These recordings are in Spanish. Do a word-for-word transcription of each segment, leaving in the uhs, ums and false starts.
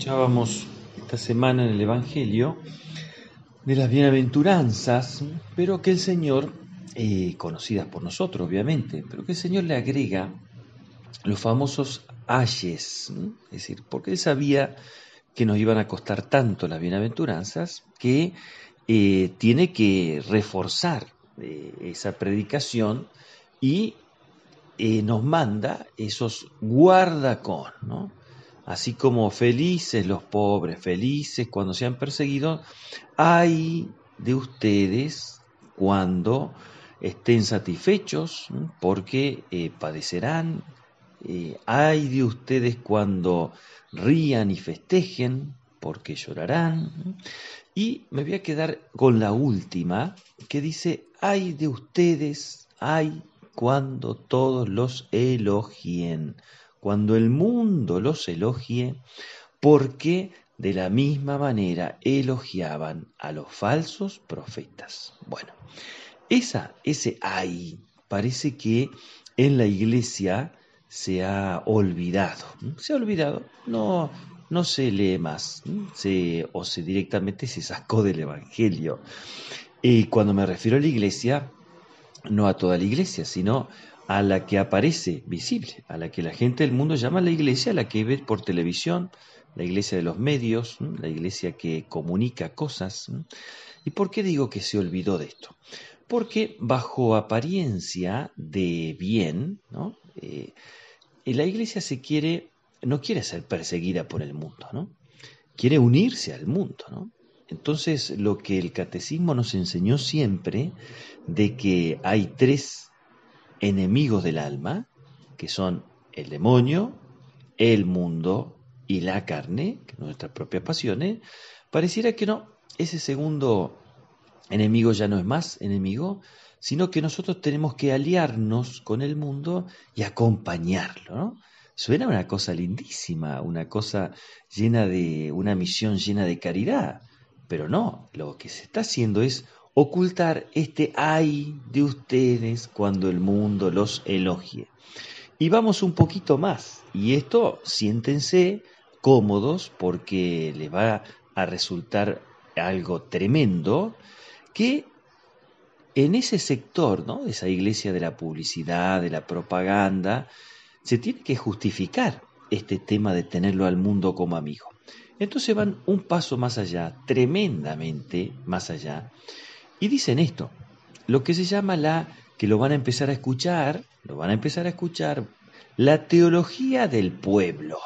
Escuchábamos esta semana en el Evangelio de las bienaventuranzas, pero que el Señor, eh, conocidas por nosotros obviamente, pero que el Señor le agrega los famosos ayes, ¿no? Es decir, porque Él sabía que nos iban a costar tanto las bienaventuranzas que eh, tiene que reforzar eh, esa predicación y eh, nos manda esos guarda con, ¿no? Así como felices los pobres, felices cuando sean perseguidos, ay de ustedes cuando estén satisfechos, ¿no? Porque eh, padecerán, eh, ay de ustedes cuando rían y festejen, porque llorarán, ¿no? Y me voy a quedar con la última, que dice, ay de ustedes, ay cuando todos los elogien, cuando el mundo los elogie, porque de la misma manera elogiaban a los falsos profetas. Bueno, esa, ese ay parece que en la iglesia se ha olvidado. Se ha olvidado, no, no se lee más, se, o se directamente se sacó del Evangelio. Y cuando me refiero a la iglesia, no a toda la iglesia, sino a la que aparece visible, a la que la gente del mundo llama la iglesia, a la que ve por televisión, la iglesia de los medios, la iglesia que comunica cosas. ¿Y por qué digo que se olvidó de esto? Porque bajo apariencia de bien, ¿no? Eh, la iglesia se quiere, no quiere ser perseguida por el mundo, ¿no? Quiere unirse al mundo, ¿no? Entonces, lo que el catecismo nos enseñó siempre, de que hay tres enemigos del alma, que son el demonio, el mundo y la carne, que son nuestras propias pasiones, pareciera que no, ese segundo enemigo ya no es más enemigo, sino que nosotros tenemos que aliarnos con el mundo y acompañarlo, ¿no? Suena una cosa lindísima, una cosa llena de, una misión llena de caridad, pero no, lo que se está haciendo es ocultar este ay de ustedes cuando el mundo los elogie. Y vamos un poquito más, y esto siéntense cómodos porque les va a resultar algo tremendo, que en ese sector, ¿no?, de esa iglesia de la publicidad, de la propaganda, se tiene que justificar este tema de tenerlo al mundo como amigo. Entonces van un paso más allá, tremendamente más allá, y dicen esto, lo que se llama la, que lo van a empezar a escuchar, lo van a empezar a escuchar, la teología del pueblo.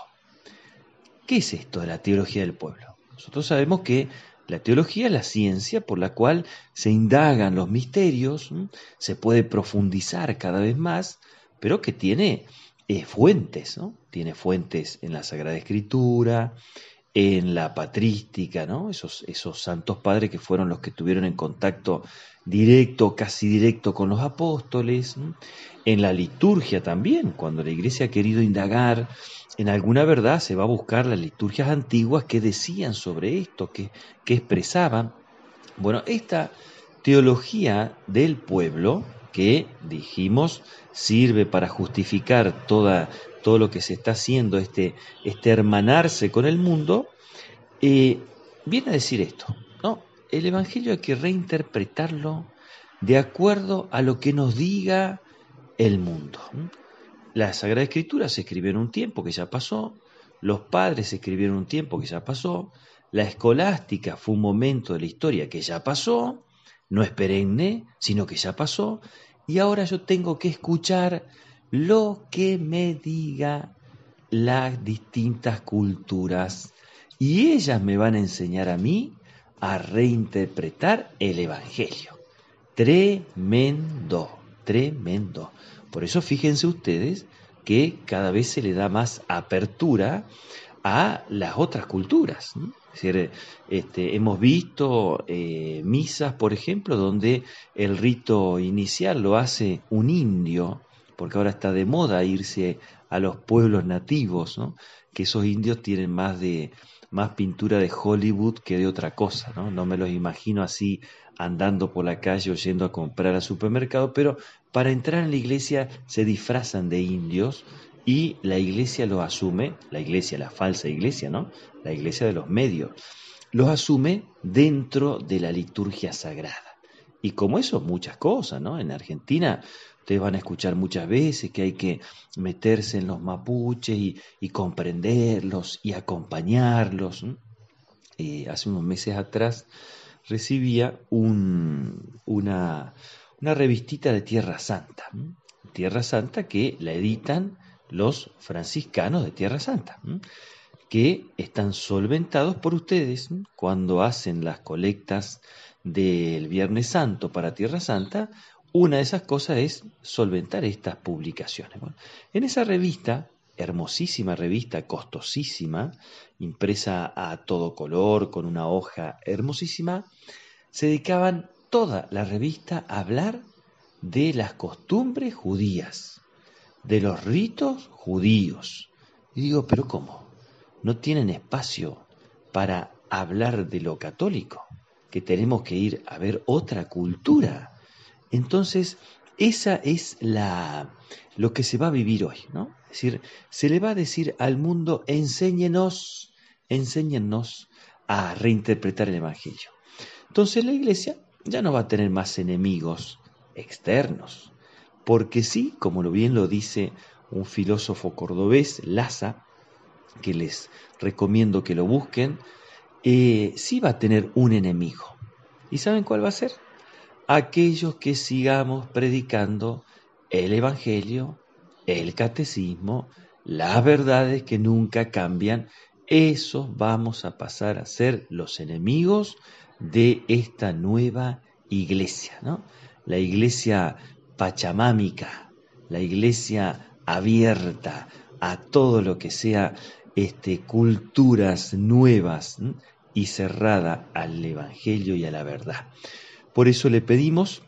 ¿Qué es esto de la teología del pueblo? Nosotros sabemos que la teología es la ciencia por la cual se indagan los misterios, ¿m? Se puede profundizar cada vez más, pero que tiene eh, fuentes, ¿no? Tiene fuentes en la Sagrada Escritura, en la patrística, ¿no? Esos, esos santos padres que fueron los que estuvieron en contacto directo, casi directo con los apóstoles, ¿m? En la liturgia también, cuando la Iglesia ha querido indagar en alguna verdad, se va a buscar las liturgias antiguas que decían sobre esto, que, que expresaban. Bueno, esta teología del pueblo, que dijimos sirve para justificar toda, todo lo que se está haciendo, este, este hermanarse con el mundo, eh, viene a decir esto, ¿no? El Evangelio hay que reinterpretarlo de acuerdo a lo que nos diga el mundo. La Sagrada Escritura se escribió en un tiempo que ya pasó, los padres se escribieron en un tiempo que ya pasó, la escolástica fue un momento de la historia que ya pasó, no es perenne, sino que ya pasó, y ahora yo tengo que escuchar lo que me diga las distintas culturas, y ellas me van a enseñar a mí a reinterpretar el Evangelio. Tremendo, tremendo. Por eso fíjense ustedes que cada vez se le da más apertura a las otras culturas, ¿no? Es decir, este, hemos visto eh, misas, por ejemplo, donde el rito inicial lo hace un indio, porque ahora está de moda irse a los pueblos nativos, ¿no? Que esos indios tienen más de más pintura de Hollywood que de otra cosa, ¿no? No me los imagino así andando por la calle o yendo a comprar al supermercado, pero para entrar en la iglesia se disfrazan de indios y la iglesia lo asume, la iglesia, la falsa iglesia, ¿no? La iglesia de los medios, los asume dentro de la liturgia sagrada. Y como eso, muchas cosas, ¿no? En Argentina ustedes van a escuchar muchas veces que hay que meterse en los mapuches y, y comprenderlos y acompañarlos. Eh, hace unos meses atrás recibía un, una, una revistita de Tierra Santa. Tierra Santa que la editan los franciscanos de Tierra Santa, que están solventados por ustedes cuando hacen las colectas del Viernes Santo para Tierra Santa. Una de esas cosas es solventar estas publicaciones. Bueno, en esa revista, hermosísima revista, costosísima, impresa a todo color, con una hoja hermosísima, se dedicaban toda la revista a hablar de las costumbres judías, de los ritos judíos. Y digo, ¿pero cómo? ¿No tienen espacio para hablar de lo católico? Que tenemos que ir a ver otra cultura. Entonces, esa es la, lo que se va a vivir hoy, ¿no? Es decir, se le va a decir al mundo, enséñenos, enséñennos a reinterpretar el Evangelio. Entonces la Iglesia ya no va a tener más enemigos externos, porque sí, como bien lo dice un filósofo cordobés, Laza, que les recomiendo que lo busquen, eh, sí va a tener un enemigo. ¿Y saben cuál va a ser? Aquellos que sigamos predicando el Evangelio, el catecismo, las verdades que nunca cambian, esos vamos a pasar a ser los enemigos de esta nueva iglesia, ¿no? La iglesia pachamámica, la iglesia abierta a todo lo que sea este, culturas nuevas, ¿sí? Y cerrada al Evangelio y a la verdad. Por eso le pedimos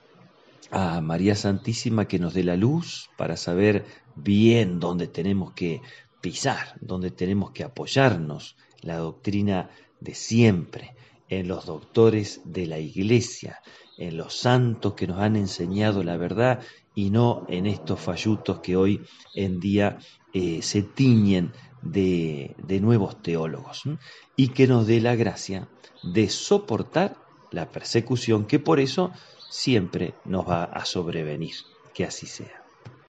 a María Santísima que nos dé la luz para saber bien dónde tenemos que pisar, dónde tenemos que apoyarnos, la doctrina de siempre, en los doctores de la Iglesia, en los santos que nos han enseñado la verdad y no en estos fallutos que hoy en día eh, se tiñen de, de nuevos teólogos, ¿sí? Y que nos dé la gracia de soportar la persecución que por eso siempre nos va a sobrevenir. Que así sea.